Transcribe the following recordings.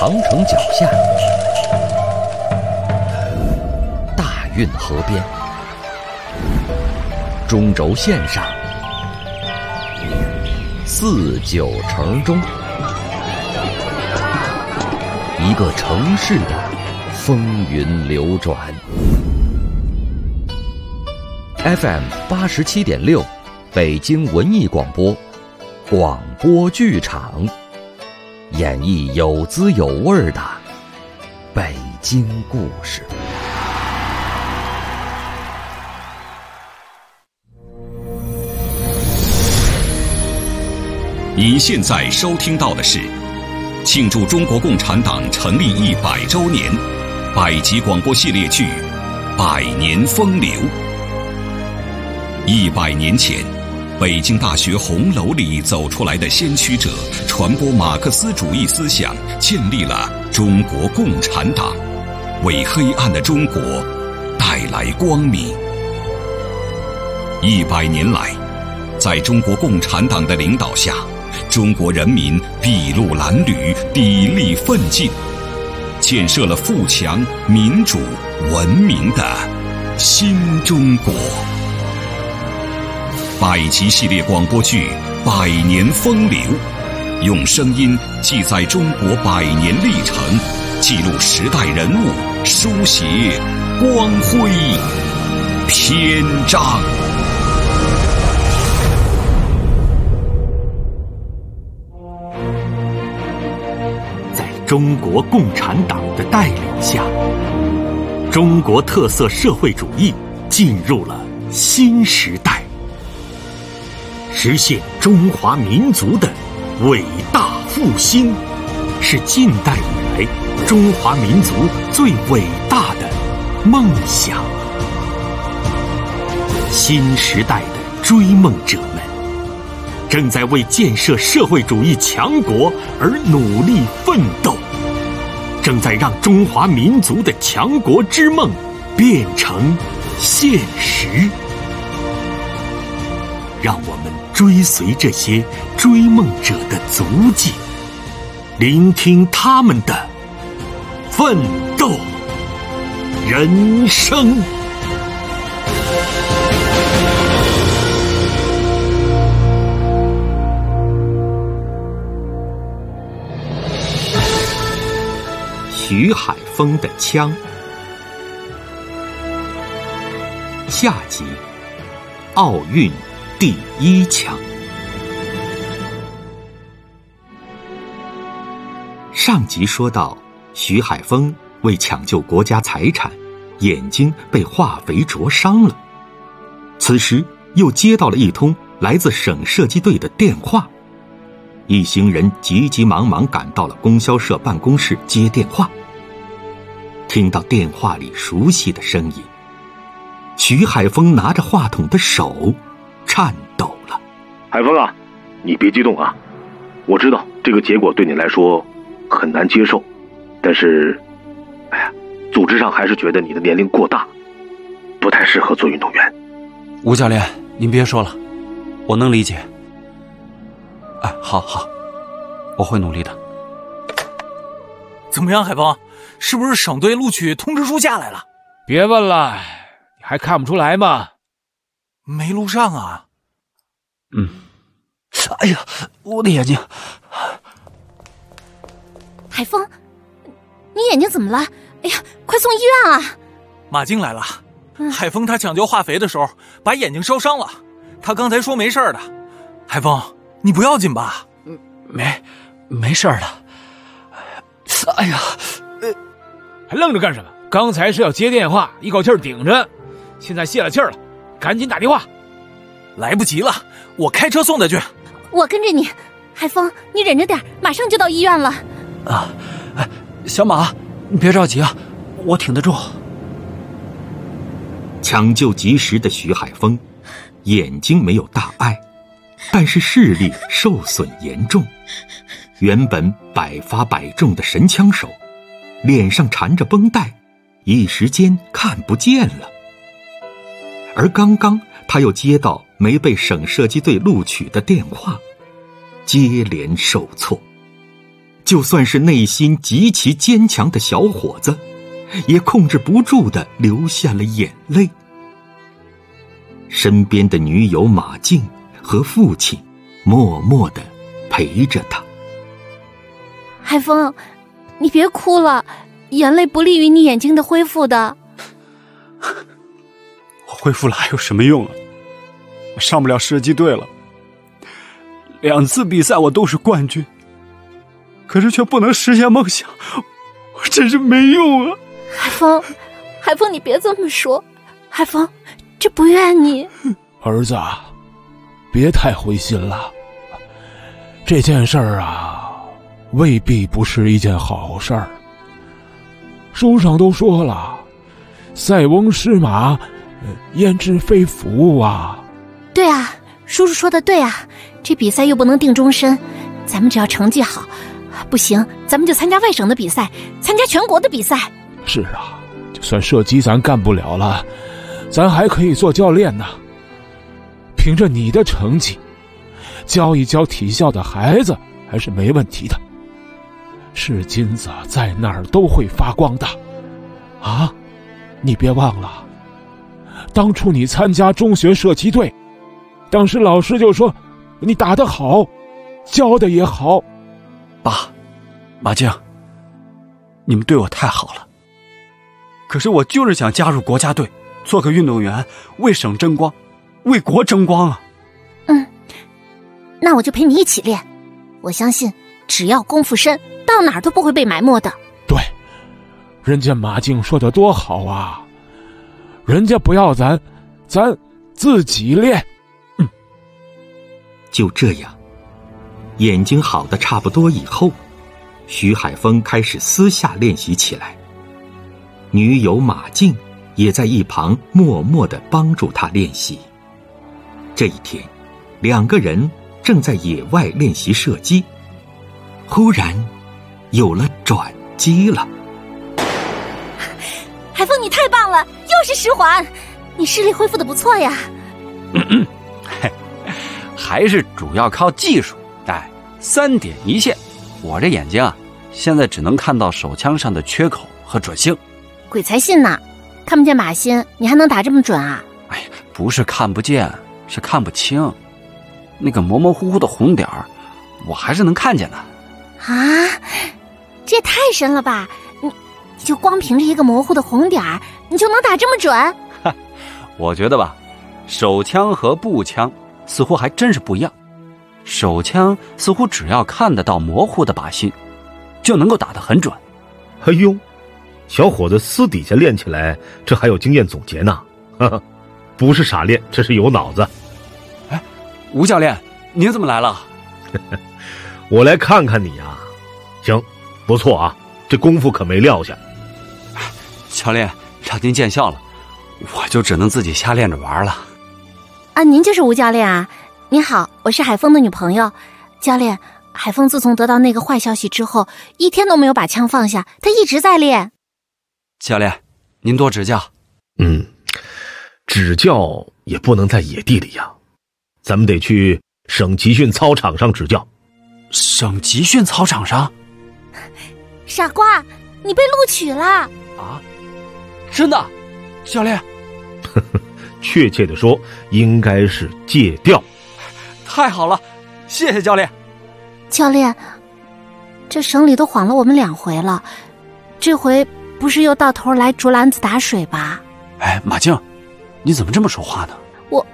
长城脚下，大运河边，中轴线上，四九城中，一个城市的风云流转。FM 87.6，北京文艺广播，广播剧场，演绎有滋有味的北京故事。 您现在收听到的是庆祝中国共产党成立100周年百集广播系列剧《百年风流》。100年前，北京大学红楼里走出来的先驱者，传播马克思主义思想，建立了中国共产党，为黑暗的中国带来光明。100年来，在中国共产党的领导下，中国人民筚路蓝缕，砥砺奋进，建设了富强、民主、文明的新中国。百集系列广播剧《百年风流》，用声音记载中国100年历程，记录时代人物，书写光辉篇章。 在中国共产党的带领下，中国特色社会主义进入了新时代，实现中华民族的伟大复兴，是近代以来中华民族最伟大的梦想。新时代的追梦者们正在为建设社会主义强国而努力奋斗，正在让中华民族的强国之梦变成现实。让我们追随这些追梦者的足迹，聆听他们的奋斗人生。徐海峰的枪，下集，奥运第1枪。上集说到，徐海峰为抢救国家财产，眼睛被化肥灼伤了。此时又接到了一通来自省射击队的电话，一行人急急忙忙赶到了供销社办公室接电话。听到电话里熟悉的声音，徐海峰拿着话筒的手颤抖了。 海峰啊，你别激动啊，我知道这个结果对你来说很难接受，但是组织上还是觉得你的年龄过大，不太适合做运动员。 吴教练，您别说了，我能理解。好，我会努力的。 怎么样，海峰？是不是省队录取通知书下来了？ 别问了，你还看不出来吗？ 没录上啊。 哎呀，我的眼睛！ 海峰，你眼睛怎么了？哎呀，快送医院啊！ 马静来了，海峰他抢救化肥的时候把眼睛烧伤了，他刚才说没事的。海峰，你不要紧吧？ 没事的。哎呀， 还愣着干什么？刚才是要接电话，一口气顶着，现在泄了气了，赶紧打电话。 来不及了，我开车送他去。 我跟着你，海峰，你忍着点，马上就到医院了。 小马，你别着急啊，我挺得住。 抢救及时的徐海峰，眼睛没有大碍，但是视力受损严重。原本百发百中的神枪手，脸上缠着绷带，一时间看不见了。而刚刚他又接到没被省射击队录取的电话，接连受挫。 就算是内心极其坚强的小伙子，也控制不住地流下了眼泪。身边的女友马静和父亲默默地陪着他。 海峰，你别哭了，眼泪不利于你眼睛的恢复的。 我恢复了还有什么用啊？我上不了射击队了，2次比赛我都是冠军，可是却不能实现梦想，我真是没用啊！ 海峰，你别这么说，海峰，这不怨你。 儿子，别太灰心了，这件事儿啊，未必不是一件好事儿。书上都说了，塞翁失马，焉知非福啊。 对啊，叔叔说的对啊，这比赛又不能定终身，咱们只要成绩好，不行咱们就参加外省的比赛，参加全国的比赛。 是啊，就算射击咱干不了了，咱还可以做教练呢。凭着你的成绩，教一教体校的孩子还是没问题的。是金子在哪儿都会发光的啊！你别忘了，当初你参加中学射击队，当时老师就说你打得好，教的也好。 爸，马静，你们对我太好了，可是我就是想加入国家队，做个运动员，为省争光，为国争光啊。 那我就陪你一起练，我相信只要功夫深，到哪儿都不会被埋没的。 对，人家马静说的多好啊，人家不要咱自己练。 就这样，眼睛好的差不多以后，徐海峰开始私下练习起来。女友马静也在一旁默默地帮助他练习。这一天，2个人正在野外练习射击，忽然有了转机了。 海峰，你太棒了，又是10环，你视力恢复的不错呀。 还是主要靠技术。3点一线，我这眼睛啊，现在只能看到手枪上的缺口和准星。 鬼才信呢，看不见靶心，你还能打这么准啊？ 不是看不见，是看不清。那个模模糊糊的红点儿，我还是能看见的。 啊，这也太深了吧！你就光凭着一个模糊的红点儿，你就能打这么准？ 我觉得吧，手枪和步枪似乎还真是不一样。手枪似乎只要看得到模糊的靶心，就能够打得很准。 哎呦，小伙子私底下练起来，这还有经验总结呢。呵呵，不是傻练，这是有脑子。 吴教练，您怎么来了？ 我来看看你啊。行，不错啊，这功夫可没撂下。 教练，让您见笑了，我就只能自己瞎练着玩了。 啊，您就是吴教练啊？您好，我是海峰的女朋友。教练，海峰自从得到那个坏消息之后，一天都没有把枪放下，他一直在练。 教练，您多指教。 指教也不能在野地里呀，咱们得去省集训操场上指教。 省集训操场上？ 傻瓜，你被录取了啊？真的？教练？ 确切的说，应该是借调。 太好了，谢谢教练。 教练，这省里都晃了我们2回了，这回不是又到头来竹篮子打水吧？ 马静，你怎么这么说话呢？ 我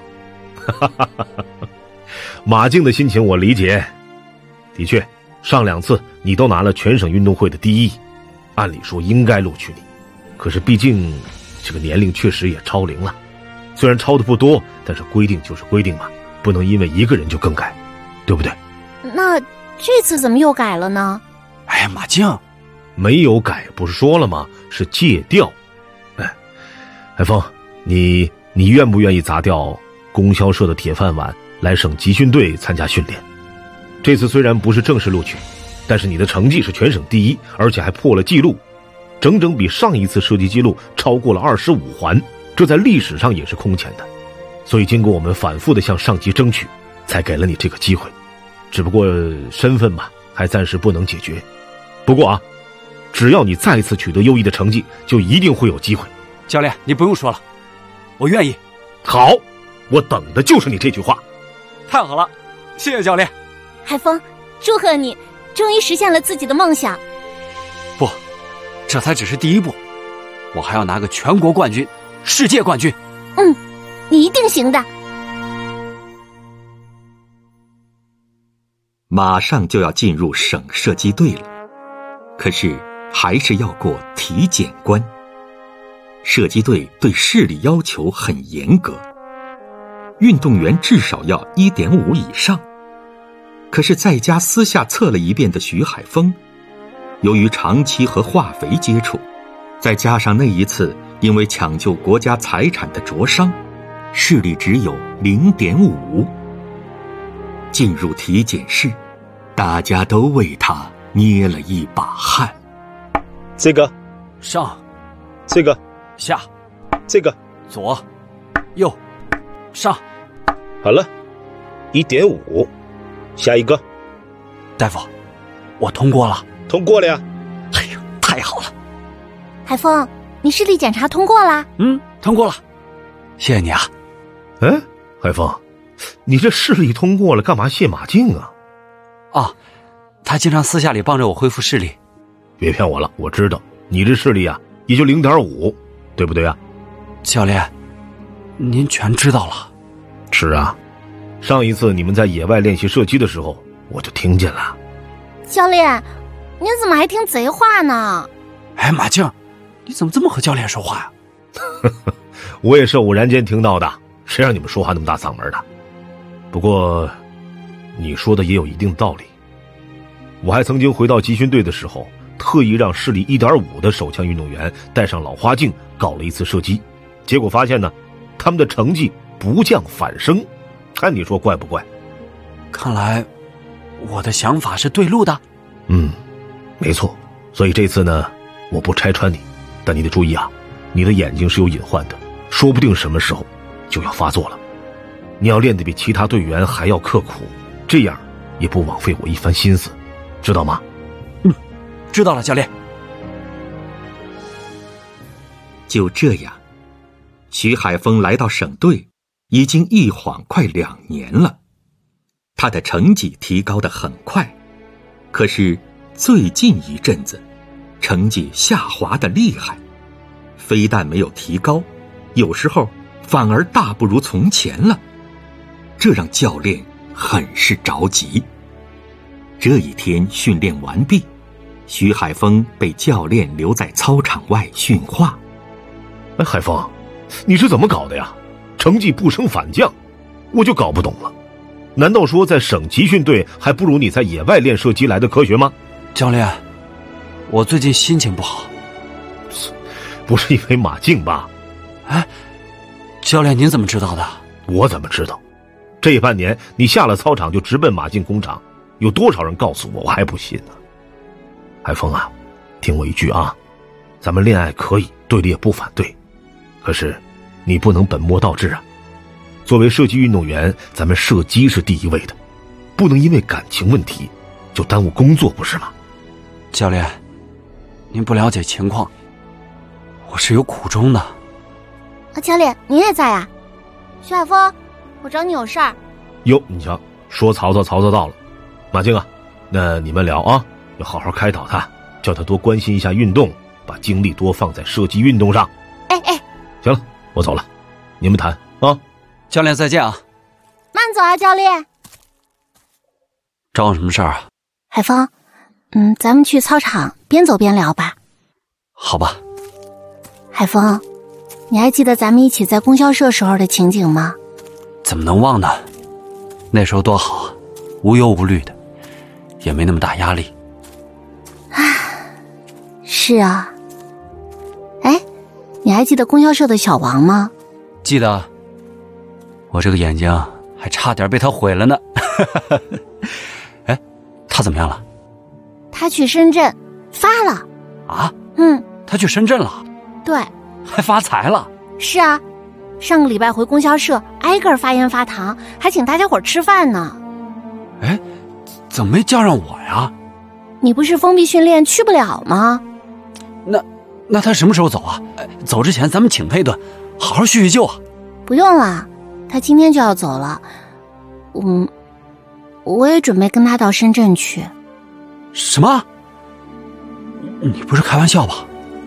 马静的心情我理解。的确，上2次你都拿了全省运动会的第1，按理说应该录取你。可是毕竟这个年龄确实也超龄了，虽然超的不多，但是规定就是规定嘛，不能因为一个人就更改，对不对？ 那这次怎么又改了呢？ 马静， 没有改，不是说了吗？是借调。海峰，你愿不愿意砸掉供销社的铁饭碗，来省集训队参加训练？这次虽然不是正式录取，但是你的成绩是全省第1，而且还破了纪录，整整比上一次射击记录超过了25环，这在历史上也是空前的。所以经过我们反复的向上级争取，才给了你这个机会。只不过身份嘛，还暂时不能解决， 不过啊，只要你再次取得优异的成绩，就一定会有机会。 教练，你不用说了，我愿意。 好，我等的就是你这句话。 太好了，谢谢教练。 海峰，祝贺你，终于实现了自己的梦想。 不，这才只是第一步，我还要拿个全国冠军、世界冠军。 你一定行的。 马上就要进入省射击队了，可是还是要过体检关。射击队对视力要求很严格，运动员至少要 1.5 以上。可是在家私下测了一遍的徐海峰，由于长期和化肥接触，再加上那一次因为抢救国家财产的灼伤，视力只有 0.5。进入体检室，大家都为他捏了一把汗。 这个上， 这个下， 这个左，右，上。 好了， 1.5， 下一个。 大夫，我通过了。 通过了呀。 哎呀，太好了。 海峰，你视力检查通过啦？ 通过了，谢谢你啊。 哎，海峰，你这视力通过了，干嘛卸马镜啊？ 他经常私下里帮着我恢复视力。 别骗我了，我知道你这视力啊也就 0.5， 对不对啊？ 教练，您全知道了。 是啊，上一次你们在野外练习射击的时候，我就听见了。 教练，您怎么还听贼话呢？ 哎，马静，你怎么这么和教练说话呀？ 我也是偶然间听到的，谁让你们说话那么大嗓门的？不过你说的也有一定道理。我还曾经回到集训队的时候，特意让视力 1.5 的手枪运动员戴上老花镜搞了一次射击，结果发现呢，他们的成绩不降反升，看你说怪不怪？ 看来我的想法是对路的。 没错。所以这次呢，我不拆穿你，但你得注意啊，你的眼睛是有隐患的，说不定什么时候就要发作了。你要练得比其他队员还要刻苦，这样也不枉费我一番心思，知道吗？ 知道了，教练。 就这样，徐海峰来到省队已经一晃快2年了。他的成绩提高得很快，可是最近一阵子成绩下滑得厉害，非但没有提高，有时候反而大不如从前了，这让教练很是着急。这一天训练完毕，徐海峰被教练留在操场外训话。 哎，海峰，你是怎么搞的呀？成绩不升反降，我就搞不懂了。难道说在省集训队还不如你在野外练射击来的科学吗？ 教练，我最近心情不好。 不是因为马竞吧？ 哎，教练您怎么知道的？ 我怎么知道？这半年你下了操场就直奔马竞工厂，有多少人告诉我，我还不信呢。海峰啊，听我一句啊，咱们恋爱可以，队里也不反对，可是你不能本末倒置啊。作为射击运动员，咱们射击是第一位的，不能因为感情问题就耽误工作，不是吗？ 教练，您不了解情况，我是有苦衷的。 教练，您也在啊？徐海峰，我找你有事儿。 哟，你瞧，说曹操，曹操到了。马竞啊，那你们聊啊，要好好开导他，叫他多关心一下运动，把精力多放在射击运动上。 哎， 行了，我走了，你们谈啊。 教练再见啊。 慢走啊，教练。 找我什么事儿啊？ 海峰，咱们去操场边走边聊吧。 好吧。 海峰，你还记得咱们一起在供销社时候的情景吗？ 怎么能忘呢？那时候多好啊，无忧无虑的，也没那么大压力。 是啊。哎，你还记得供销社的小王吗？ 记得。我这个眼睛还差点被他毁了呢。哎，他怎么样了？ 他去深圳发了。 啊？他去深圳了？ 对。 还发财了？ 是啊，上个礼拜回供销社挨个发烟发糖，还请大家伙吃饭呢。 哎，怎么没叫上我呀？ 你不是封闭训练去不了吗？ 那他什么时候走啊？走之前咱们请他一顿，好好叙叙旧啊。 不用了，他今天就要走了。我也准备跟他到深圳去。 什么？你不是开玩笑吧？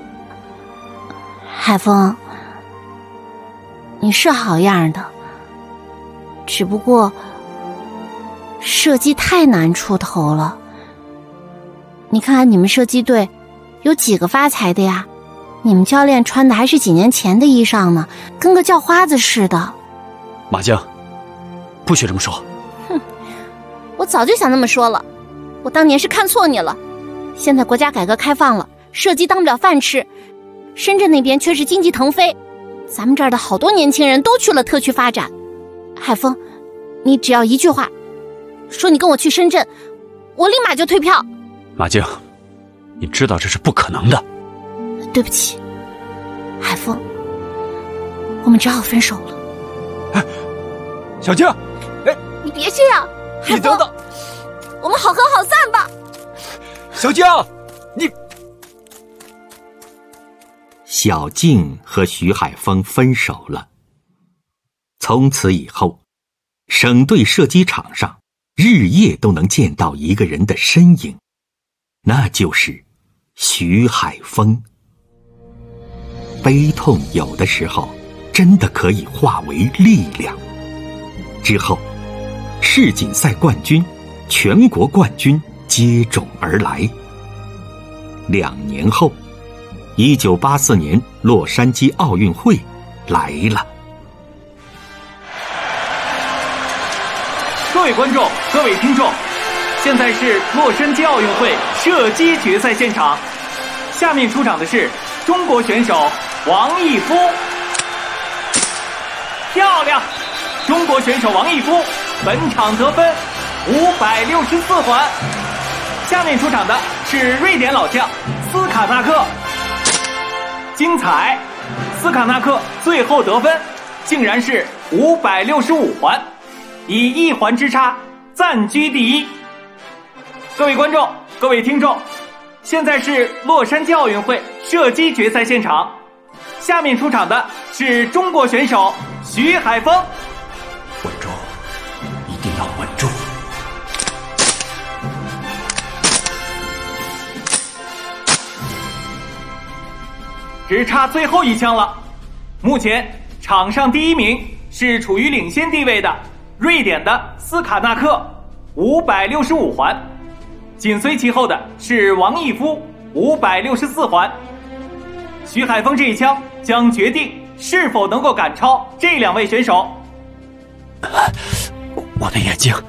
海峰，你是好样的，只不过射击太难出头了。你看看你们射击队有几个发财的呀？你们教练穿的还是几年前的衣裳呢，跟个叫花子似的。 马静，不许这么说。 哼，我早就想那么说了，我当年是看错你了。现在国家改革开放了，射击当不了饭吃，深圳那边却是经济腾飞，咱们这儿的好多年轻人都去了特区发展。海峰，你只要一句话，说你跟我去深圳，我立马就退票。 马静，你知道这是不可能的。 对不起，海峰，我们只好分手了。 哎，小静，哎， 你别这样，海峰，我们好合好散吧。 小静，你…… 小静和徐海峰分手了。从此以后，省队射击场上日夜都能见到一个人的身影，那就是徐海峰。悲痛有的时候真的可以化为力量。之后，世锦赛冠军、全国冠军接踵而来。2年后，1984年洛杉矶奥运会来了。 各位观众，各位听众，现在是洛杉矶奥运会射击决赛现场。下面出场的是中国选手王义夫。漂亮！中国选手王义夫本场得分564环。下面出场的是瑞典老将斯卡纳克。精彩！斯卡纳克最后得分竟然是565环，以1环之差暂居第一。各位观众，各位听众，现在是洛杉矶奥运会射击决赛现场。下面出场的是中国选手徐海峰。 稳住，一定要稳住。 只差最后一枪了。目前场上第一名是处于领先地位的瑞典的斯卡纳克，565环，紧随其后的是王义夫，564环。徐海峰这一枪将决定是否能够赶超这2位选手。 我的眼睛，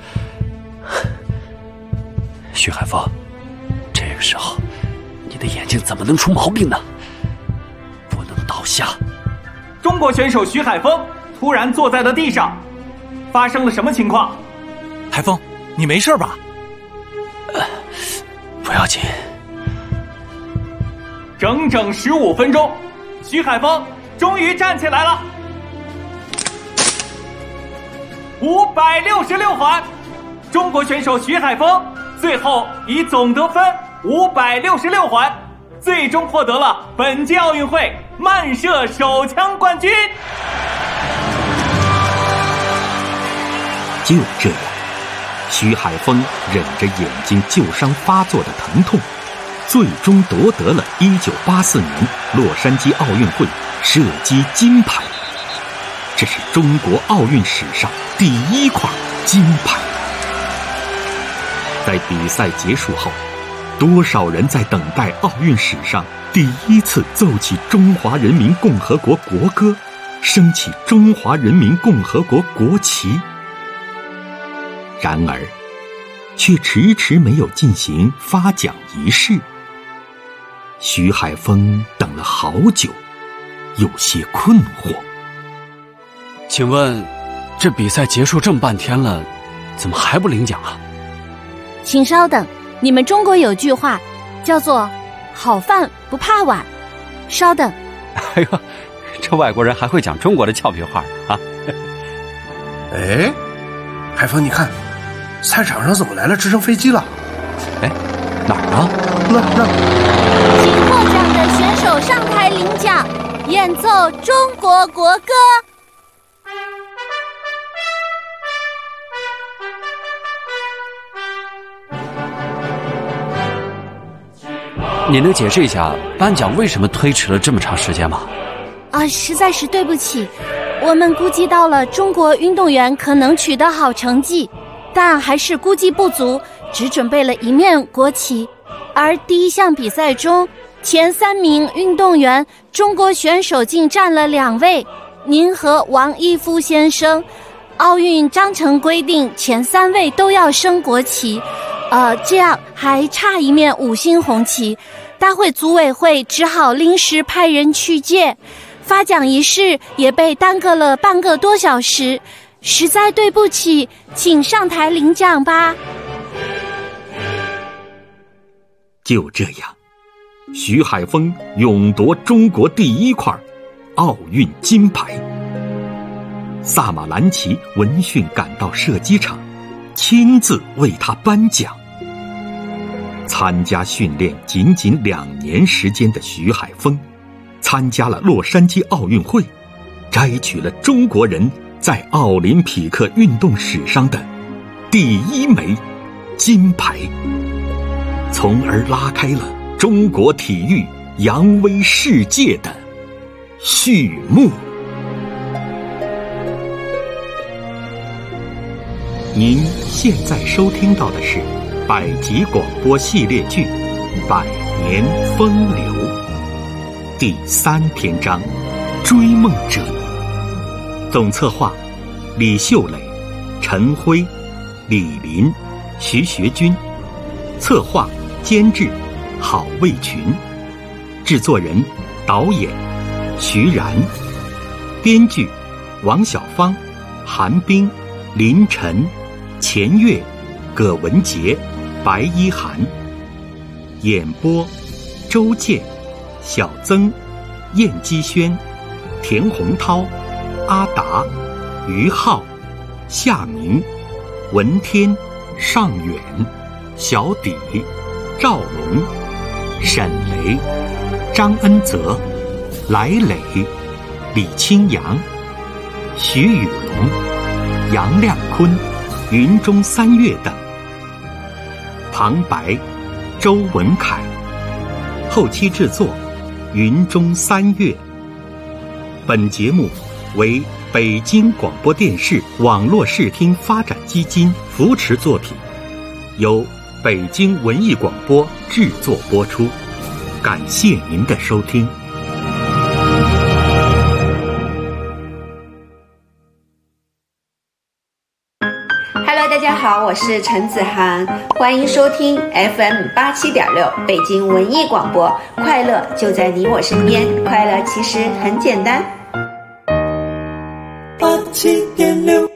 徐海峰，这个时候你的眼睛怎么能出毛病呢？不能倒下。 中国选手徐海峰突然坐在了地上，发生了什么情况？ 海峰，你没事吧？ 不要紧。 整整15分钟，徐海峰终于站起来了。566环，中国选手徐海峰最后以总得分566环，最终获得了本届奥运会慢射手枪冠军。 就这样，徐海峰忍着眼睛旧伤发作的疼痛，最终夺得了1984年洛杉矶奥运会射击金牌。这是中国奥运史上第1块金牌。在比赛结束后，多少人在等待奥运史上第1次奏起中华人民共和国国歌，升起中华人民共和国国旗。然而，却迟迟没有进行发奖仪式。徐海峰等了好久，有些困惑。 请问，这比赛结束这么半天了，怎么还不领奖啊？ 请稍等，你们中国有句话，叫做“好饭不怕晚”。稍等。 哎呦，这外国人还会讲中国的俏皮话啊！ 哎，海峰，你看，赛场上怎么来了直升飞机了？ 哎，哪儿呢？ 了？ 请获奖的选手上台领奖，演奏中国国歌。 你能解释一下颁奖为什么推迟了这么长时间吗？ 实在是对不起，我们估计到了中国运动员可能取得好成绩，但还是估计不足，只准备了一面国旗。而第一项比赛中，前3名运动员，中国选手竟占了2位，您和王一夫先生。奥运章程规定前3位都要升国旗，这样还差一面5星红旗，大会组委会只好临时派人去借，发奖仪式也被耽搁了半个多小时，实在对不起，请上台领奖吧。 就这样，徐海峰勇夺中国第1块奥运金牌。萨马兰奇闻讯赶到射击场，亲自为他颁奖。参加训练仅仅2年时间的徐海峰，参加了洛杉矶奥运会，摘取了中国人在奥林匹克运动史上的第1枚金牌，从而拉开了中国体育扬威世界的序幕。您现在收听到的是百集广播系列剧《百年风流》第3篇章《追梦者》，总策划李秀磊、陈辉、李林、徐学军，策划监制郝卫群，制作人导演徐然，编剧王小芳、韩冰、林晨、钱月、葛文杰、白一涵，演播周健、小曾、燕基轩、田洪涛、阿达、于浩、夏明、文天、尚远、小底、赵龙、沈雷、张恩泽、来磊、李清扬、徐宇龙、杨亮坤、云中三月等。旁白周文凯，后期制作云中三月。本节目为北京广播电视网络视听发展基金扶持作品，由北京文艺广播制作播出。感谢您的收听。 Hello， 大家好，我是陈子涵，欢迎收听 FM87.6 北京文艺广播，快乐就在你我身边，快乐其实很简单。87.6。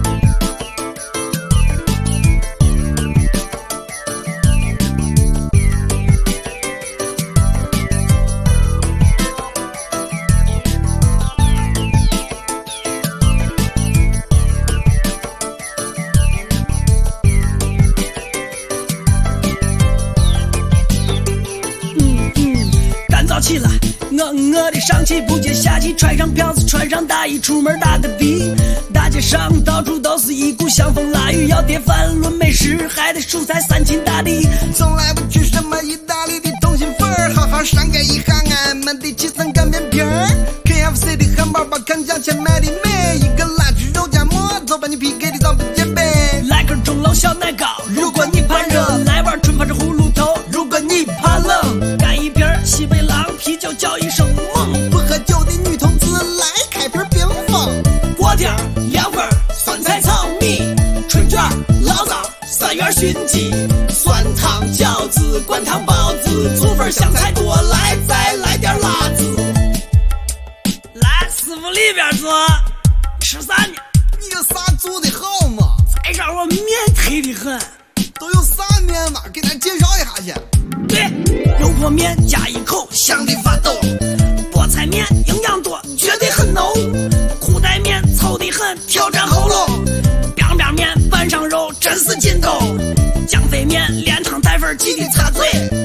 起来，我的上气不接下气，穿上票子，穿上大衣，出门打个的。大街上到处都是一股香风腊雨，要碟饭论美食，还得蔬菜3秦大地。 从来不去什么意大利的通心粉儿，好好上盖一下俺们的7层干面皮儿。KFC 的汉堡包看价钱卖的美，一个辣猪肉夹馍，走把你 PK 的早不接杯。 来根钟楼小奶糕，如果你怕热，来碗春发着葫芦头，如果你怕冷，干一瓶西北狼啤酒叫一声猛， 不喝酒的女同志来开瓶冰峰， 锅贴凉粉酸菜炒米，春卷醪糟3元熏鸡，酸汤饺子灌汤包子，醋粉香菜多来，再来点辣子。来，师傅里边坐，吃啥呢？ 你这啥做的好嘛？ 再让我面忒的很。 都有啥面嘛？给咱介绍一下去。 对，油泼面加一口，香的发抖；菠菜面营养多，绝对很浓；裤带面糙的很，挑战喉咙；边边面拌上肉，真是劲头；酱飞面连汤带粉，记得插嘴；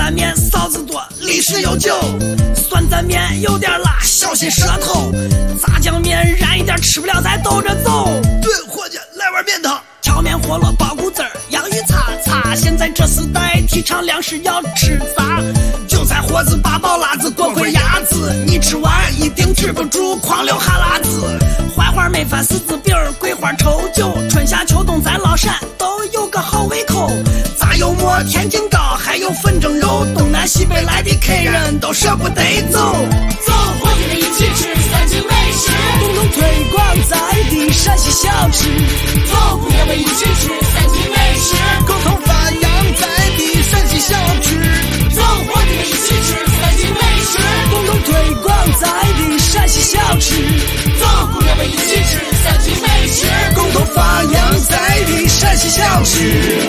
蘸面臊子多，历史悠久。酸蘸面有点辣，小心舌头。炸酱面燃一点，吃不了再兜着走。 对，伙计，来碗面汤。 荞面饸饹包谷子儿，洋芋擦擦。现在这时代提倡粮食要吃杂，韭菜盒子、八宝辣子、锅盔鸭子，你吃完一定止不住狂流哈喇子。槐花焖饭、柿子饼、桂花稠酒，春夏秋冬咱老陕都有个好胃口。炸油馍、天津糕，还有粉蒸肉，东南西北来的客人都舍不得走。 走，伙计们一起吃三秦美食， 共同推广在地陕西小吃。 走，姑娘们一起吃三秦美食， 共同发扬在地陕西小吃。 走，伙计们一起吃三秦美食， 共同推广在地陕西小吃。 走，姑娘们一起吃三秦美食， 共同发扬在地陕西小吃。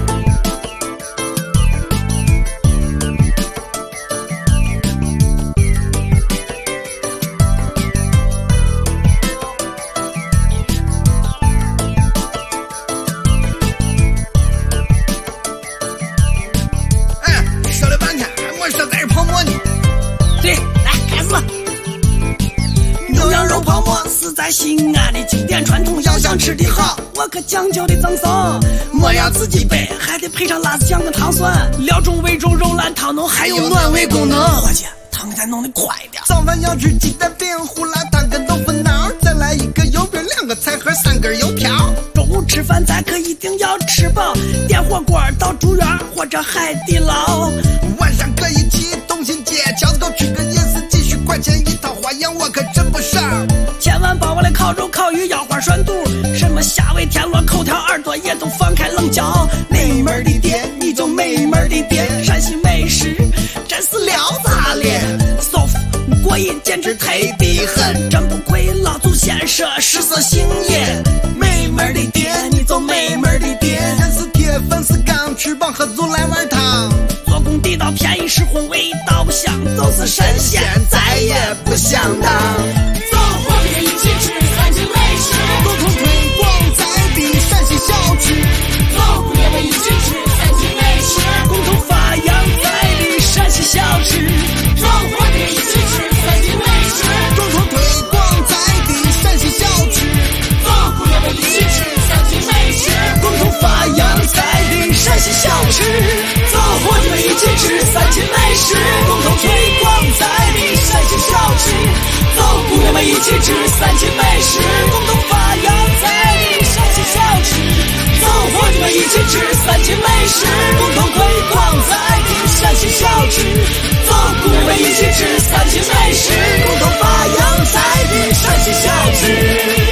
在西安的经典传统，要想吃的好，我可讲究的赠送。莫要自己备，还得配上辣子酱跟糖蒜，料中味中肉烂汤浓，还有暖胃功能。伙计，汤再弄得快点。 早饭要吃鸡蛋饼、胡辣汤跟豆腐脑，再来一个油饼、2个菜盒、3根油条。 中午吃饭咱可一定要吃饱，点火锅到住院或者海底捞。 晚上可以去东新街，饺子狗吃个夜市，几10块钱一套，花样我可真不少。 千万把我的烤肉、烤鱼、腰花涮肚，什么虾尾、田螺、口条、耳朵也都放开冷嚼。美门的店，你就美门的店，陕西美食真是撩炸咧，舒服过瘾，简直忒的很，真不愧老祖先说食色性也。美门的店，你就美门的店， 人是铁，粉是钢，吃饱喝足来碗汤。 做工地道，便宜实惠，味道不香，就是神仙再也不想当。 走，伙计们一起吃三秦美食， 共同推广在地陕西小吃。 走，姑娘们一起吃三秦美食， 共同发扬在地陕西小吃。 走，伙计们一起吃三秦美食， 共同推广在地陕西小吃。 走，姑娘们一起吃三秦美食， 共同发扬在地陕西小吃。走，伙计们一起吃三秦美食，共同推广在地陕西小吃。走，姑娘们一起吃三秦美食，共同发扬在地陕西小吃。走，伙计们一起吃三秦美食，共同推广在地陕西小吃。走，姑娘们一起吃三秦美食，共同发扬在地陕西小吃。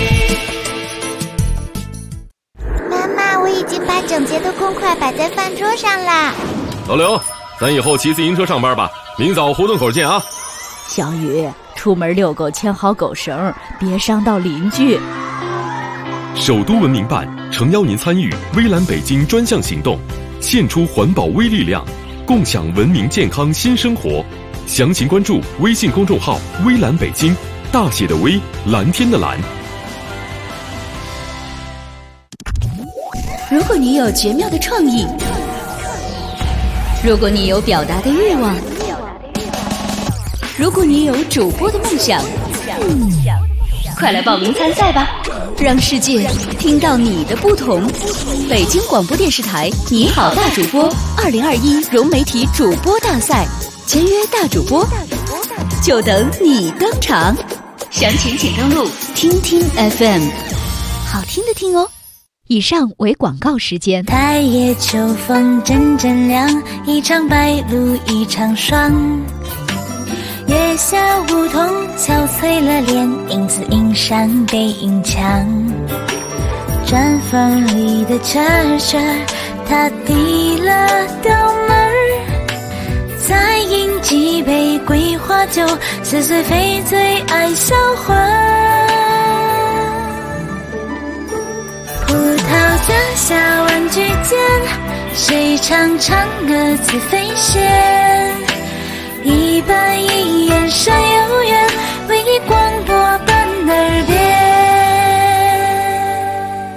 妈妈，我已经把整洁的公筷摆在饭桌上啦。 老刘，咱以后骑自行车上班吧，明早胡同口见啊。 小雨，出门遛狗牵好狗绳，别伤到邻居。 首都文明办诚邀您参与微蓝北京专项行动，献出环保微力量，共享文明健康新生活。详情关注微信公众号微蓝北京，大写的微，蓝天的蓝。 如果你有绝妙的创意，如果你有表达的欲望，如果你有主播的梦想，快来报名参赛吧，让世界听到你的不同。北京广播电视台你好大主播2021融媒体主播大赛，签约大主播，就等你登场。详情请登录听听 FM， 好听的听哦。以上为广告时间。 太夜秋风阵阵凉，一场白露一场霜。月下梧桐憔悴了脸，影子映上背影墙。砖缝里的车儿，他递了刀门儿，再饮几杯桂花酒，似水非醉爱销魂。葡萄架下玩具间，谁唱唱歌子飞仙？一板一眼山有缘，为你广播伴耳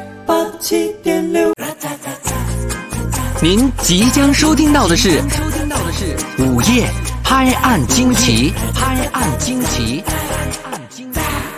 边。 您即将收听到的是午夜拍案惊奇，拍案惊奇。